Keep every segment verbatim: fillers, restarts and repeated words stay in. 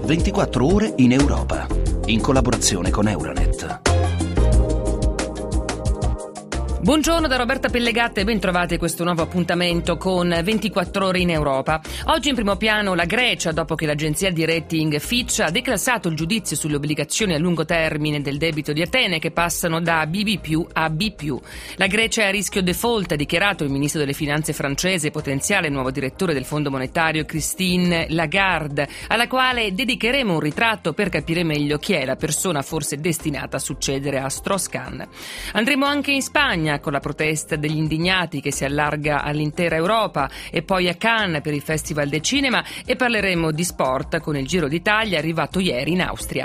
ventiquattro ore in Europa, in collaborazione con Euronet. Buongiorno da Roberta Pellegatta e ben trovati a questo nuovo appuntamento con ventiquattro ore in Europa. Oggi in primo piano la Grecia, dopo che l'agenzia di rating Fitch ha declassato il giudizio sulle obbligazioni a lungo termine del debito di Atene che passano da B B più a B più. La Grecia è a rischio default, ha dichiarato il ministro delle finanze francese, potenziale nuovo direttore del Fondo Monetario Christine Lagarde, alla quale dedicheremo un ritratto per capire meglio chi è la persona forse destinata a succedere a Strauss-Kahn. Andremo anche in Spagna con la protesta degli indignati che si allarga all'intera Europa e poi a Cannes per il Festival del Cinema e parleremo di sport con il Giro d'Italia arrivato ieri in Austria.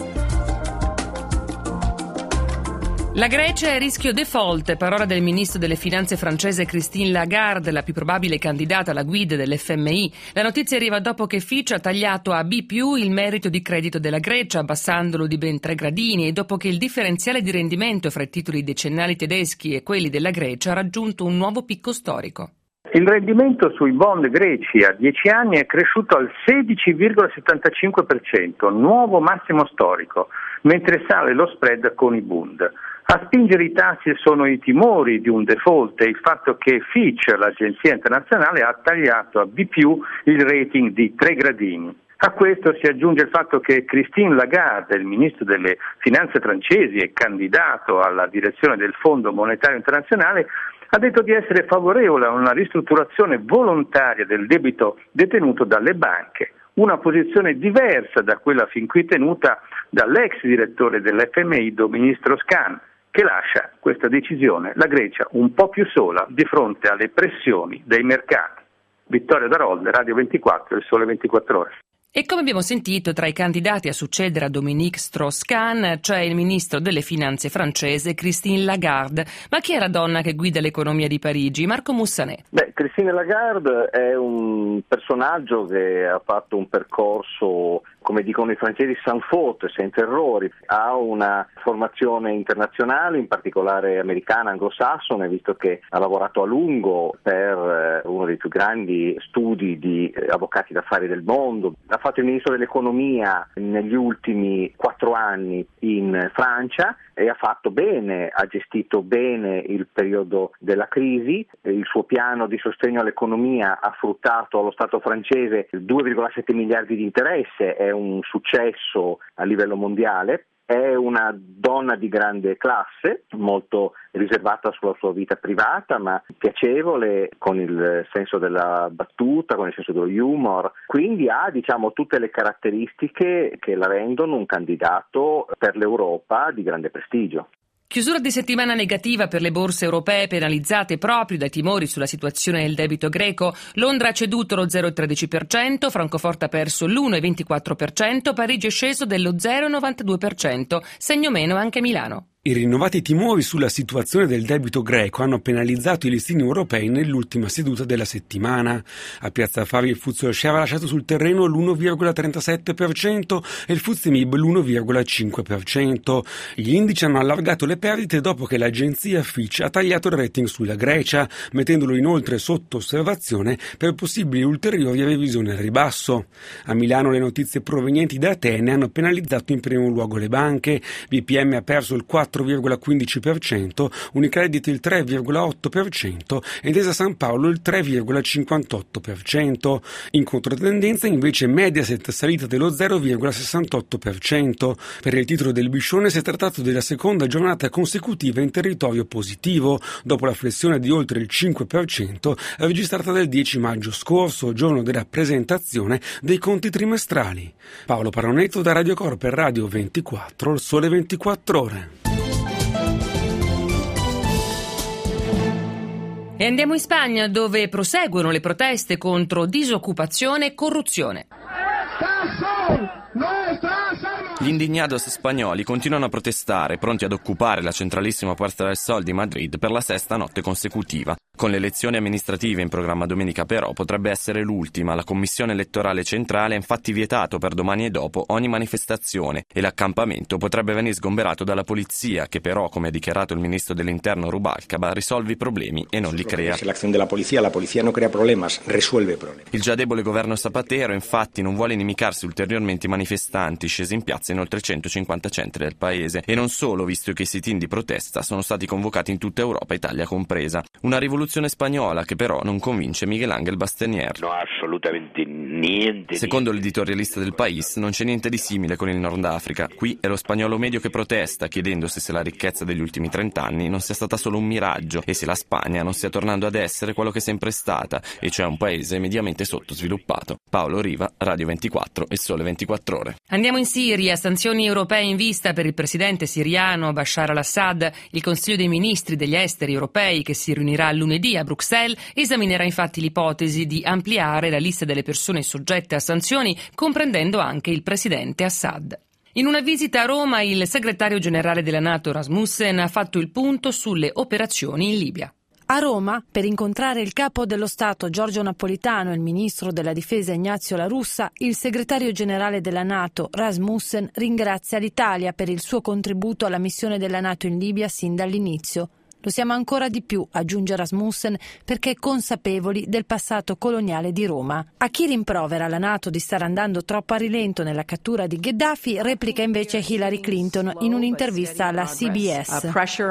La Grecia è a rischio default, parola del ministro delle finanze francese Christine Lagarde, la più probabile candidata alla guida dell'F M I. La notizia arriva dopo che Fitch ha tagliato a B più il merito di credito della Grecia, abbassandolo di ben tre gradini, e dopo che il differenziale di rendimento fra i titoli decennali tedeschi e quelli della Grecia ha raggiunto un nuovo picco storico. Il rendimento sui bond greci a dieci anni è cresciuto al sedici virgola settantacinque per cento, nuovo massimo storico, mentre sale lo spread con i Bund. A spingere i tassi sono i timori di un default e il fatto che Fitch, l'agenzia internazionale, ha tagliato a B più il rating di tre gradini. A questo si aggiunge il fatto che Christine Lagarde, il ministro delle finanze francesi e candidato alla direzione del Fondo Monetario Internazionale, ha detto di essere favorevole a una ristrutturazione volontaria del debito detenuto dalle banche, una posizione diversa da quella fin qui tenuta dall'ex direttore dell'F M I, Dominique Strauss-Kahn, che lascia questa decisione la Grecia un po' più sola di fronte alle pressioni dei mercati. Vittorio Darolde, Radio ventiquattro, Il Sole ventiquattro Ore. E come abbiamo sentito, tra i candidati a succedere a Dominique Strauss-Kahn c'è il ministro delle finanze francese Christine Lagarde. Ma chi è la donna che guida l'economia di Parigi? Marco Mussanè. Beh, Christine Lagarde è un personaggio che ha fatto un percorso, come dicono i francesi, sans faute, senza errori. Ha una formazione internazionale, in particolare americana, anglosassone, visto che ha lavorato a lungo per uno dei più grandi studi di avvocati d'affari del mondo. Ha fatto il ministro dell'economia negli ultimi quattro anni in Francia e ha fatto bene, ha gestito bene il periodo della crisi. Il suo piano di sostegno all'economia ha fruttato allo Stato francese due virgola sette miliardi di interesse, è un successo a livello mondiale. È una donna di grande classe, molto riservata sulla sua vita privata, ma piacevole, con il senso della battuta, con il senso dello humor. Quindi ha, diciamo, tutte le caratteristiche che la rendono un candidato per l'Europa di grande prestigio. Chiusura di settimana negativa per le borse europee penalizzate proprio dai timori sulla situazione del debito greco. Londra ha ceduto lo zero virgola tredici per cento, Francoforte ha perso l'uno virgola ventiquattro per cento, Parigi è sceso dello zero virgola novantadue per cento, segno meno anche Milano. I rinnovati timori sulla situazione del debito greco hanno penalizzato i listini europei nell'ultima seduta della settimana. A Piazza Affari il F T S E Share ha lasciato sul terreno l'uno virgola trentasette per cento e il F T S E M I B l'uno virgola cinque per cento. Gli indici hanno allargato le perdite dopo che l'agenzia Fitch ha tagliato il rating sulla Grecia, mettendolo inoltre sotto osservazione per possibili ulteriori revisioni al ribasso. A Milano le notizie provenienti da Atene hanno penalizzato in primo luogo le banche. B P M ha perso il quattro virgola quindici per cento, Unicredit il tre virgola otto per cento e Intesa San Paolo il tre virgola cinquantotto per cento. In controtendenza invece Mediaset salita dello zero virgola sessantotto per cento. Per il titolo del Biscione si è trattato della seconda giornata consecutiva in territorio positivo, dopo la flessione di oltre il cinque per cento registrata del dieci maggio scorso, giorno della presentazione dei conti trimestrali. Paolo Paronetto da Radio Cor per Radio ventiquattro, Il Sole ventiquattro Ore. E andiamo in Spagna, dove proseguono le proteste contro disoccupazione e corruzione. Gli indignados spagnoli continuano a protestare, pronti ad occupare la centralissima Puerta del Sol di Madrid per la sesta notte consecutiva. Con le elezioni amministrative in programma domenica però potrebbe essere l'ultima. La Commissione elettorale centrale ha infatti vietato per domani e dopo ogni manifestazione e l'accampamento potrebbe venire sgomberato dalla polizia, che però, come ha dichiarato il ministro dell'interno Rubalcaba, risolve i problemi e non li crea. Se l'azione della polizia, la polizia non crea problemi, risolve problemi. Il già debole governo Zapatero infatti non vuole inimicarsi ulteriormente i manifestanti scesi in piazza in oltre centocinquanta centri del paese, e non solo, visto che i sit-in di protesta sono stati convocati in tutta Europa, Italia compresa. Una rivoluzione spagnola che però non convince Miguel Ángel Bastenier. No, assolutamente niente. Secondo l'editorialista del País non c'è niente di simile con il Nord Africa. Qui è lo spagnolo medio che protesta, chiedendosi se la ricchezza degli ultimi trent'anni non sia stata solo un miraggio e se la Spagna non stia tornando ad essere quello che è sempre stata, e cioè un paese mediamente sottosviluppato. Paolo Riva, Radio ventiquattro, Il Sole ventiquattro Ore. Andiamo in Siria, sanzioni europee in vista per il presidente siriano Bashar al-Assad. Il Consiglio dei Ministri degli Esteri europei, che si riunirà lunedì a Bruxelles, esaminerà infatti l'ipotesi di ampliare la lista delle persone soggette a sanzioni, comprendendo anche il presidente Assad. In una visita a Roma, il segretario generale della NATO Rasmussen ha fatto il punto sulle operazioni in Libia. A Roma, per incontrare il capo dello Stato Giorgio Napolitano e il ministro della Difesa Ignazio La Russa, il segretario generale della NATO Rasmussen ringrazia l'Italia per il suo contributo alla missione della NATO in Libia sin dall'inizio. Lo siamo ancora di più, aggiunge Rasmussen, perché consapevoli del passato coloniale di Roma. A chi rimprovera la NATO di stare andando troppo a rilento nella cattura di Gheddafi, replica invece Hillary Clinton in un'intervista alla C B S.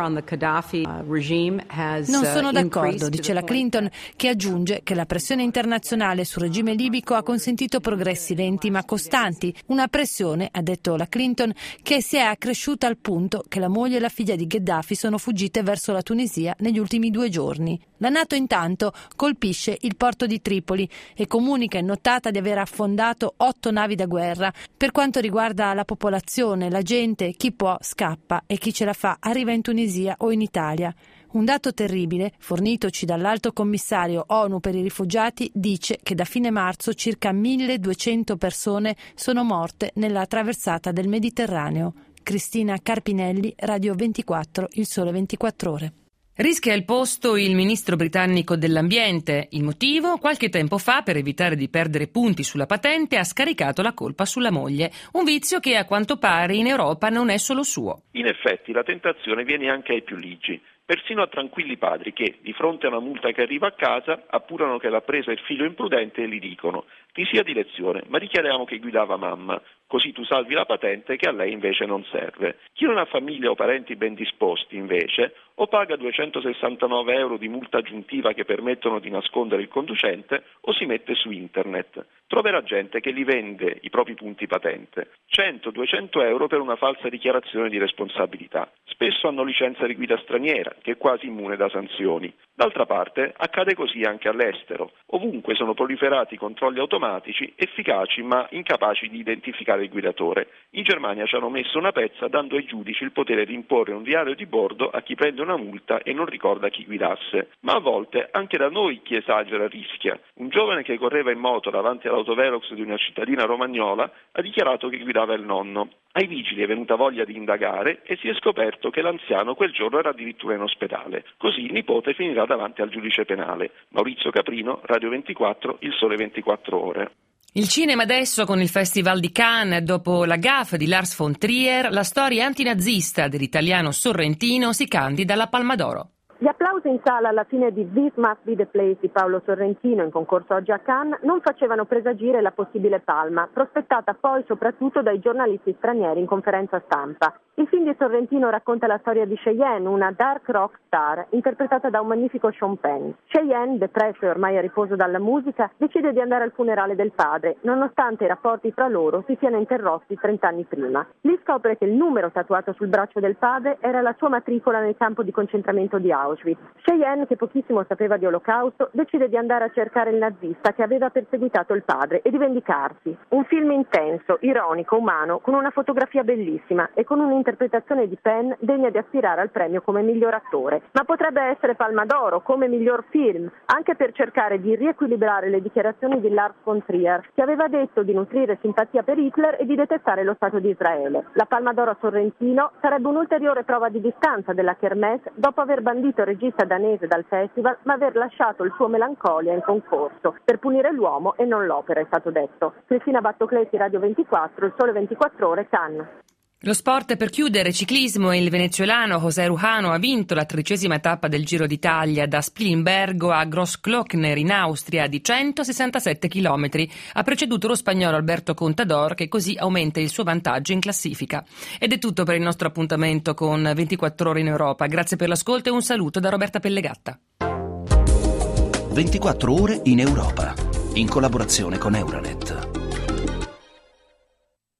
Non sono d'accordo, dice la Clinton, che aggiunge che la pressione internazionale sul regime libico ha consentito progressi lenti ma costanti. Una pressione, ha detto la Clinton, che si è accresciuta al punto che la moglie e la figlia di Gheddafi sono fuggite verso la la Tunisia negli ultimi due giorni. La NATO intanto colpisce il porto di Tripoli e comunica in nottata di aver affondato otto navi da guerra. Per quanto riguarda la popolazione, la gente, chi può scappa e chi ce la fa arriva in Tunisia o in Italia. Un dato terribile, fornitoci dall'Alto Commissario ONU per i rifugiati, dice che da fine marzo circa milleduecento persone sono morte nella traversata del Mediterraneo. Cristina Carpinelli, Radio ventiquattro, Il Sole ventiquattro Ore. Rischia il posto il ministro britannico dell'ambiente. Il motivo? Qualche tempo fa, per evitare di perdere punti sulla patente, ha scaricato la colpa sulla moglie. Un vizio che a quanto pare in Europa non è solo suo. In effetti la tentazione viene anche ai più ligi. Persino a tranquilli padri che, di fronte a una multa che arriva a casa, appurano che l'ha presa il figlio imprudente e gli dicono: ti sia di lezione, ma dichiariamo che guidava mamma, così tu salvi la patente che a lei invece non serve. Chi non ha famiglia o parenti ben disposti, invece, o paga duecentosessantanove euro di multa aggiuntiva che permettono di nascondere il conducente, o si mette su internet. Troverà gente che gli vende i propri punti patente, cento duecento euro per una falsa dichiarazione di responsabilità. Spesso hanno licenza di guida straniera, che è quasi immune da sanzioni. D'altra parte, accade così anche all'estero. Ovunque sono proliferati controlli automatici, efficaci ma incapaci di identificare il guidatore. In Germania ci hanno messo una pezza dando ai giudici il potere di imporre un diario di bordo a chi prende una multa e non ricorda chi guidasse. Ma a volte anche da noi chi esagera rischia. Un giovane che correva in moto davanti all'autovelox di una cittadina romagnola ha dichiarato che guidava il nonno. Ai vigili è venuta voglia di indagare e si è scoperto che l'anziano quel giorno era addirittura in ospedale. Così il nipote finirà davanti al giudice penale. Maurizio Caprino, Radio ventiquattro, Il Sole ventiquattro Ore. Il cinema adesso con il Festival di Cannes. Dopo la gaffe di Lars von Trier, la storia antinazista dell'italiano Sorrentino si candida alla Palma d'Oro. Gli applausi in sala alla fine di This Must Be the Place di Paolo Sorrentino, in concorso oggi a Cannes, non facevano presagire la possibile palma, prospettata poi soprattutto dai giornalisti stranieri in conferenza stampa. Il film di Sorrentino racconta la storia di Cheyenne, una dark rock star, interpretata da un magnifico Sean Penn. Cheyenne, depresso e ormai a riposo dalla musica, decide di andare al funerale del padre, nonostante i rapporti tra loro si siano interrotti trent'anni prima. Lì scopre che il numero tatuato sul braccio del padre era la sua matricola nel campo di concentramento di Auschwitz. Cheyenne, che pochissimo sapeva di Olocausto, decide di andare a cercare il nazista che aveva perseguitato il padre e di vendicarsi. Un film intenso, ironico, umano, con una fotografia bellissima e con un'interpretazione di Penn degna di aspirare al premio come miglior attore. Ma potrebbe essere Palma d'Oro come miglior film, anche per cercare di riequilibrare le dichiarazioni di Lars von Trier, che aveva detto di nutrire simpatia per Hitler e di detestare lo Stato di Israele. La Palma d'Oro a Sorrentino sarebbe un'ulteriore prova di distanza della Kermesse dopo aver bandito il regista danese dal festival, ma aver lasciato il suo Melancolia in concorso per punire l'uomo e non l'opera, è stato detto. Cristina Battoclesi, Radio ventiquattro, Il Sole ventiquattro Ore, Cannes. Lo sport per chiudere, ciclismo, il venezuelano José Rujano ha vinto la tredicesima tappa del Giro d'Italia da Spilimbergo a Großglockner in Austria di centosessantasette chilometri. Ha preceduto lo spagnolo Alberto Contador, che così aumenta il suo vantaggio in classifica. Ed è tutto per il nostro appuntamento con ventiquattro ore in Europa. Grazie per l'ascolto e un saluto da Roberta Pellegatta. ventiquattro ore in Europa, in collaborazione con Euronet.